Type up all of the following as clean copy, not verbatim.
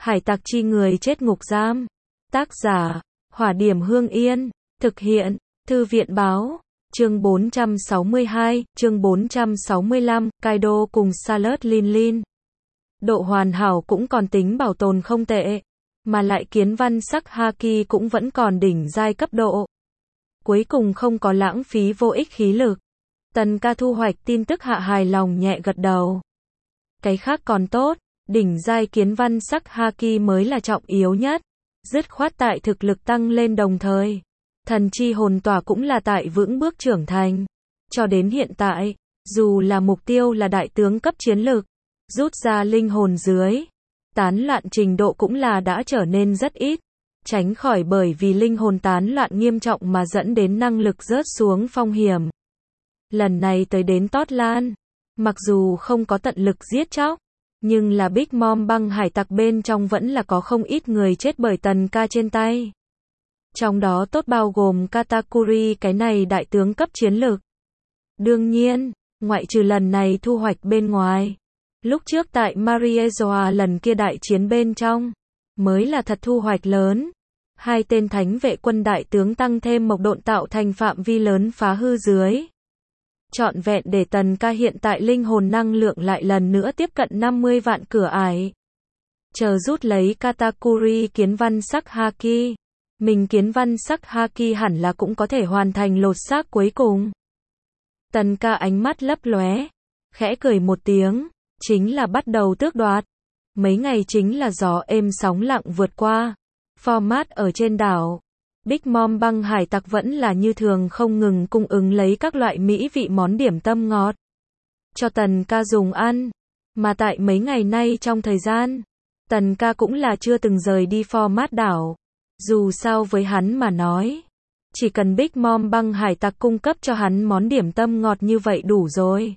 Hải tặc chi người chết ngục giam. Tác giả, Hỏa Điểm Hương Yên. Thực hiện, Thư viện báo. Chương 462, chương 465, Kaido cùng Sailor Lin Lin. Độ hoàn hảo cũng còn tính bảo tồn không tệ. Mà lại kiến văn sắc Haki cũng vẫn còn đỉnh giai cấp độ. Cuối cùng không có lãng phí vô ích khí lực. Tần ca thu hoạch tin tức hạ hài lòng nhẹ gật đầu. Cái khác còn tốt, đỉnh giai kiến văn sắc Haki mới là trọng yếu nhất. Dứt khoát tại thực lực tăng lên đồng thời. Thần chi hồn tỏa cũng là tại vững bước trưởng thành. Cho đến hiện tại, dù là mục tiêu là đại tướng cấp chiến lực, rút ra linh hồn dưới, tán loạn trình độ cũng là đã trở nên rất ít. Tránh khỏi bởi vì linh hồn tán loạn nghiêm trọng mà dẫn đến năng lực rớt xuống phong hiểm. Lần này tới đến Tót Lan, mặc dù không có tận lực giết chóc, nhưng là Big Mom băng hải tặc bên trong vẫn là có không ít người chết bởi tần ca trên tay. Trong đó tốt bao gồm Katakuri cái này đại tướng cấp chiến lược. Đương nhiên, ngoại trừ lần này thu hoạch bên ngoài, lúc trước tại Mariezoa lần kia đại chiến bên trong, mới là thật thu hoạch lớn. Hai tên thánh vệ quân đại tướng tăng thêm mộc độn tạo thành phạm vi lớn phá hư dưới. Trọn vẹn để tần ca hiện tại linh hồn năng lượng lại lần nữa tiếp cận 50 vạn cửa ải. Chờ rút lấy Katakuri kiến văn sắc Haki. Mình kiến văn sắc Haki hẳn là cũng có thể hoàn thành lột xác cuối cùng. Tần ca ánh mắt lấp lóe, khẽ cười một tiếng, chính là bắt đầu tước đoạt. Mấy ngày chính là gió êm sóng lặng vượt qua. Format ở trên đảo. Big Mom băng hải tặc vẫn là như thường không ngừng cung ứng lấy các loại mỹ vị món điểm tâm ngọt cho tần ca dùng ăn. Mà tại mấy ngày nay trong thời gian, tần ca cũng là chưa từng rời đi format đảo. Dù sao với hắn mà nói, chỉ cần Big Mom băng hải tặc cung cấp cho hắn món điểm tâm ngọt như vậy đủ rồi.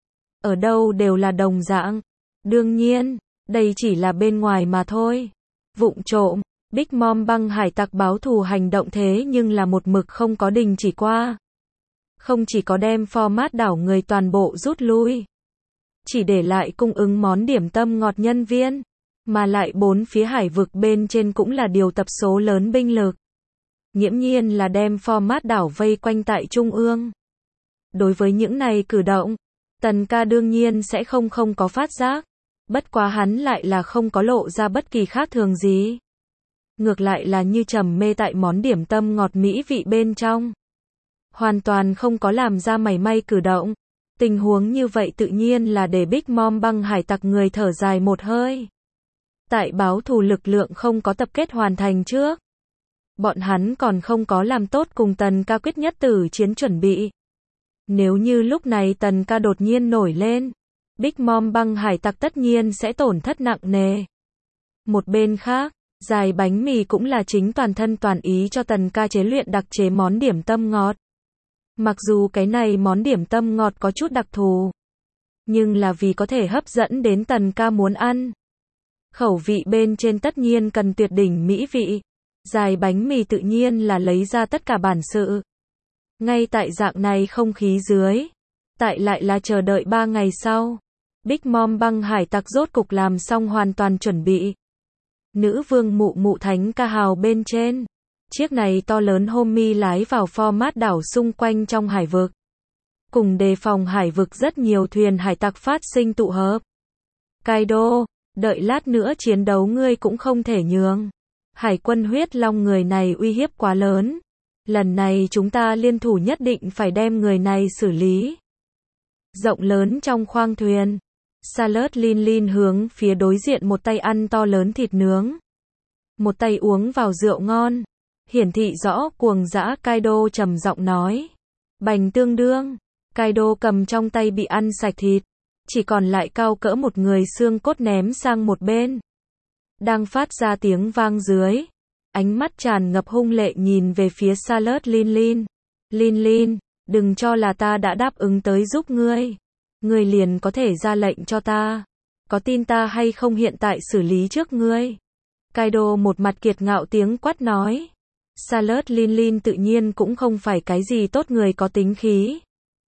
Ở đâu đều là đồng dạng. Đương nhiên, đây chỉ là bên ngoài mà thôi. Vụng trộm, Big Mom băng hải tặc báo thù hành động thế nhưng là một mực không có đình chỉ qua. Không chỉ có đem format đảo người toàn bộ rút lui, chỉ để lại cung ứng món điểm tâm ngọt nhân viên, mà lại bốn phía hải vực bên trên cũng là điều tập số lớn binh lực. Nghiễm nhiên là đem format đảo vây quanh tại trung ương. Đối với những này cử động, tần ca đương nhiên sẽ không có phát giác. Bất quá hắn lại là không có lộ ra bất kỳ khác thường gì. Ngược lại là như trầm mê tại món điểm tâm ngọt mỹ vị bên trong. Hoàn toàn không có làm ra mảy may cử động. Tình huống như vậy tự nhiên là để Big Mom băng hải tặc người thở dài một hơi. Tại báo thù lực lượng không có tập kết hoàn thành trước, bọn hắn còn không có làm tốt cùng tần ca quyết nhất tử chiến chuẩn bị. Nếu như lúc này tần ca đột nhiên nổi lên, Big Mom băng hải tặc tất nhiên sẽ tổn thất nặng nề. Một bên khác, dài bánh mì cũng là chính toàn thân toàn ý cho tần ca chế luyện đặc chế món điểm tâm ngọt. Mặc dù cái này món điểm tâm ngọt có chút đặc thù, nhưng là vì có thể hấp dẫn đến tần ca muốn ăn. Khẩu vị bên trên tất nhiên cần tuyệt đỉnh mỹ vị. Dài bánh mì tự nhiên là lấy ra tất cả bản sự. Ngay tại dạng này không khí dưới, tại lại là chờ đợi 3 ngày sau, Big Mom băng hải tặc rốt cục làm xong hoàn toàn chuẩn bị. Nữ vương mụ mụ thánh ca hào bên trên, chiếc này to lớn Homie lái vào format đảo xung quanh trong hải vực. Cùng đề phòng hải vực rất nhiều thuyền hải tặc phát sinh tụ hợp. Kaido, đợi lát nữa chiến đấu ngươi cũng không thể nhường. Hải quân huyết long người này uy hiếp quá lớn. Lần này chúng ta liên thủ nhất định phải đem người này xử lý. Rộng lớn trong khoang thuyền, Sailor Lin Lin hướng phía đối diện một tay ăn to lớn thịt nướng, một tay uống vào rượu ngon, hiển thị rõ cuồng dã. Kaido trầm giọng nói. Bành tương đương, Kaido cầm trong tay bị ăn sạch thịt, chỉ còn lại cao cỡ một người xương cốt ném sang một bên. Đang phát ra tiếng vang dưới, ánh mắt tràn ngập hung lệ nhìn về phía Sailor Lin Lin. Lin Lin, đừng cho là ta đã đáp ứng tới giúp ngươi. Ngươi liền có thể ra lệnh cho ta. Có tin ta hay không hiện tại xử lý trước ngươi? Kaido một mặt kiệt ngạo tiếng quát nói. Sailor Lin Lin tự nhiên cũng không phải cái gì tốt người có tính khí.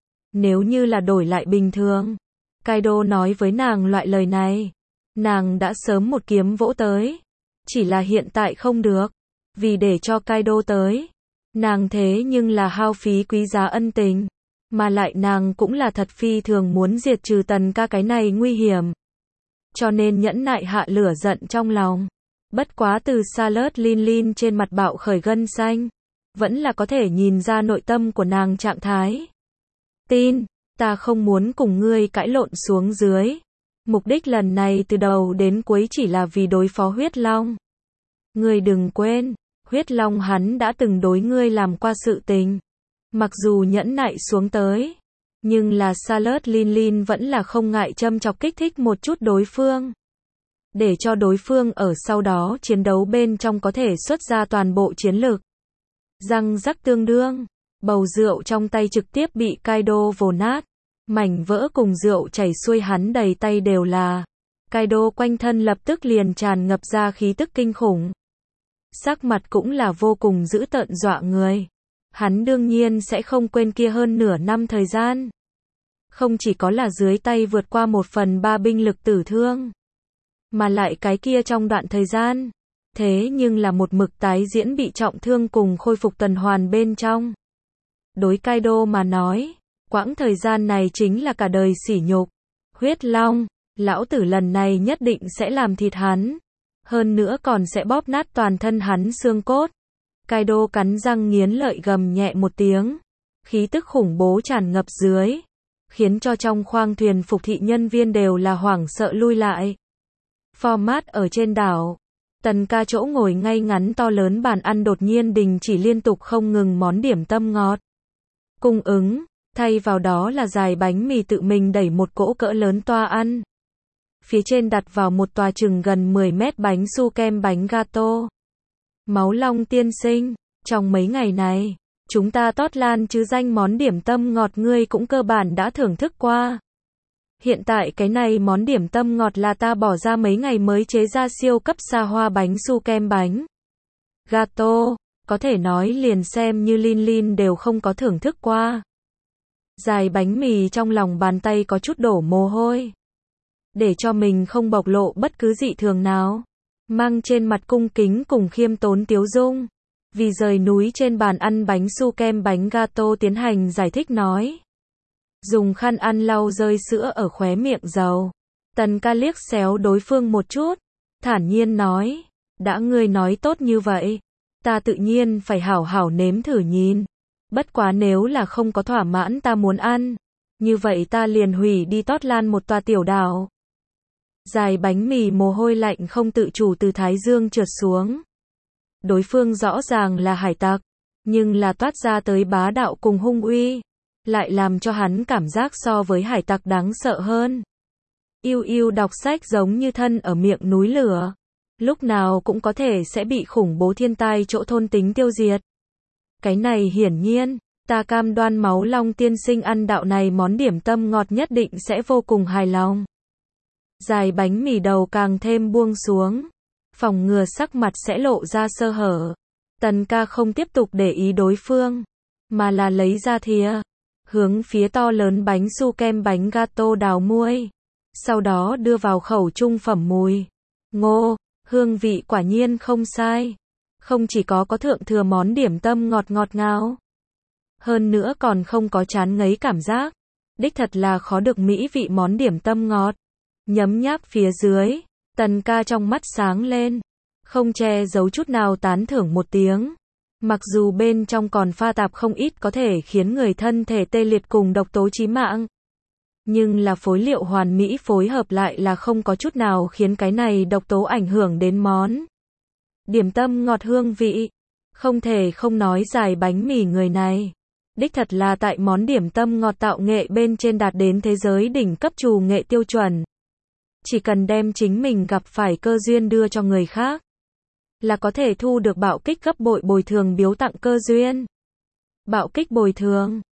Nếu như là đổi lại bình thường, Kaido nói với nàng loại lời này, nàng đã sớm một kiếm vỗ tới. Chỉ là hiện tại không được. Vì để cho Kaido tới, nàng thế nhưng là hao phí quý giá ân tình. Mà lại nàng cũng là thật phi thường muốn diệt trừ Tần ca cái này nguy hiểm. Cho nên nhẫn nại hạ lửa giận trong lòng. Bất quá từ Charlotte Lin trên mặt bạo khởi gân xanh. Vẫn là có thể nhìn ra nội tâm của nàng trạng thái. Tin, ta không muốn cùng ngươi cãi lộn xuống dưới. Mục đích lần này từ đầu đến cuối chỉ là vì đối phó huyết long. Ngươi đừng quên, huyết long hắn đã từng đối ngươi làm qua sự tình. Mặc dù nhẫn nại xuống tới, nhưng là Charlotte Lin vẫn là không ngại châm chọc kích thích một chút đối phương. Để cho đối phương ở sau đó chiến đấu bên trong có thể xuất ra toàn bộ chiến lực. Răng rắc tương đương, bầu rượu trong tay trực tiếp bị Kaido vồ nát. Mảnh vỡ cùng rượu chảy xuôi hắn đầy tay đều là. Kaido quanh thân lập tức liền tràn ngập ra khí tức kinh khủng. Sắc mặt cũng là vô cùng dữ tợn dọa người. Hắn đương nhiên sẽ không quên kia hơn nửa năm thời gian. Không chỉ có là dưới tay vượt qua 1/3 binh lực tử thương. Mà lại cái kia trong đoạn thời gian. Thế nhưng là một mực tái diễn bị trọng thương cùng khôi phục tuần hoàn bên trong. Đối Kaido mà nói, quãng thời gian này chính là cả đời sỉ nhục. Huyết Long, lão tử lần này nhất định sẽ làm thịt hắn. Hơn nữa còn sẽ bóp nát toàn thân hắn xương cốt. Kaido cắn răng nghiến lợi gầm nhẹ một tiếng. Khí tức khủng bố tràn ngập dưới. Khiến cho trong khoang thuyền phục thị nhân viên đều là hoảng sợ lui lại. Format ở trên đảo. Tần ca chỗ ngồi ngay ngắn to lớn bàn ăn đột nhiên đình chỉ liên tục không ngừng món điểm tâm ngọt. Cung ứng, thay vào đó là dài bánh mì tự mình đẩy một cỗ cỡ lớn toa ăn. Phía trên đặt vào một tòa chừng gần 10 mét bánh su kem bánh gato. Máu Long tiên sinh, trong mấy ngày này, chúng ta tót lan chứ danh món điểm tâm ngọt ngươi cũng cơ bản đã thưởng thức qua. Hiện tại cái này món điểm tâm ngọt là ta bỏ ra mấy ngày mới chế ra siêu cấp xa hoa bánh su kem bánh gato, có thể nói liền xem như Lin đều không có thưởng thức qua. Dài bánh mì trong lòng bàn tay có chút đổ mồ hôi. Để cho mình không bộc lộ bất cứ dị thường nào. Mang trên mặt cung kính cùng khiêm tốn tiếu dung. Vì rời núi trên bàn ăn bánh su kem bánh gato tiến hành giải thích nói. Dùng khăn ăn lau rơi sữa ở khóe miệng dầu. Tần ca liếc xéo đối phương một chút. Thản nhiên nói. Đã ngươi nói tốt như vậy. Ta tự nhiên phải hảo hảo nếm thử nhìn. Bất quá nếu là không có thỏa mãn ta muốn ăn. Như vậy ta liền hủy đi tót lan một tòa tiểu đảo. Dài bánh mì mồ hôi lạnh không tự chủ từ thái dương trượt xuống. Đối phương rõ ràng là hải tặc. Nhưng là toát ra tới bá đạo cùng hung uy. Lại làm cho hắn cảm giác so với hải tặc đáng sợ hơn. Yêu yêu đọc sách giống như thân ở miệng núi lửa. Lúc nào cũng có thể sẽ bị khủng bố thiên tai chỗ thôn tính tiêu diệt. Cái này hiển nhiên, ta cam đoan Máu Long tiên sinh ăn đạo này món điểm tâm ngọt nhất định sẽ vô cùng hài lòng. Dài bánh mì đầu càng thêm buông xuống. Phòng ngừa sắc mặt sẽ lộ ra sơ hở. Tần ca không tiếp tục để ý đối phương. Mà là lấy ra thìa. Hướng phía to lớn bánh su kem bánh gato đào muôi. Sau đó đưa vào khẩu trung phẩm mùi. Ngô, hương vị quả nhiên không sai. Không chỉ có thượng thừa món điểm tâm ngọt ngọt ngào. Hơn nữa còn không có chán ngấy cảm giác. Đích thật là khó được mỹ vị món điểm tâm ngọt. Nhấm nháp phía dưới, tần ca trong mắt sáng lên. Không che giấu chút nào tán thưởng một tiếng. Mặc dù bên trong còn pha tạp không ít có thể khiến người thân thể tê liệt cùng độc tố chí mạng. Nhưng là phối liệu hoàn mỹ phối hợp lại là không có chút nào khiến cái này độc tố ảnh hưởng đến món điểm tâm ngọt hương vị. Không thể không nói dài bánh mì người này. Đích thật là tại món điểm tâm ngọt tạo nghệ bên trên đạt đến thế giới đỉnh cấp trù nghệ tiêu chuẩn. Chỉ cần đem chính mình gặp phải cơ duyên đưa cho người khác. Là có thể thu được bạo kích gấp bội bồi thường biếu tặng cơ duyên. Bạo kích bồi thường.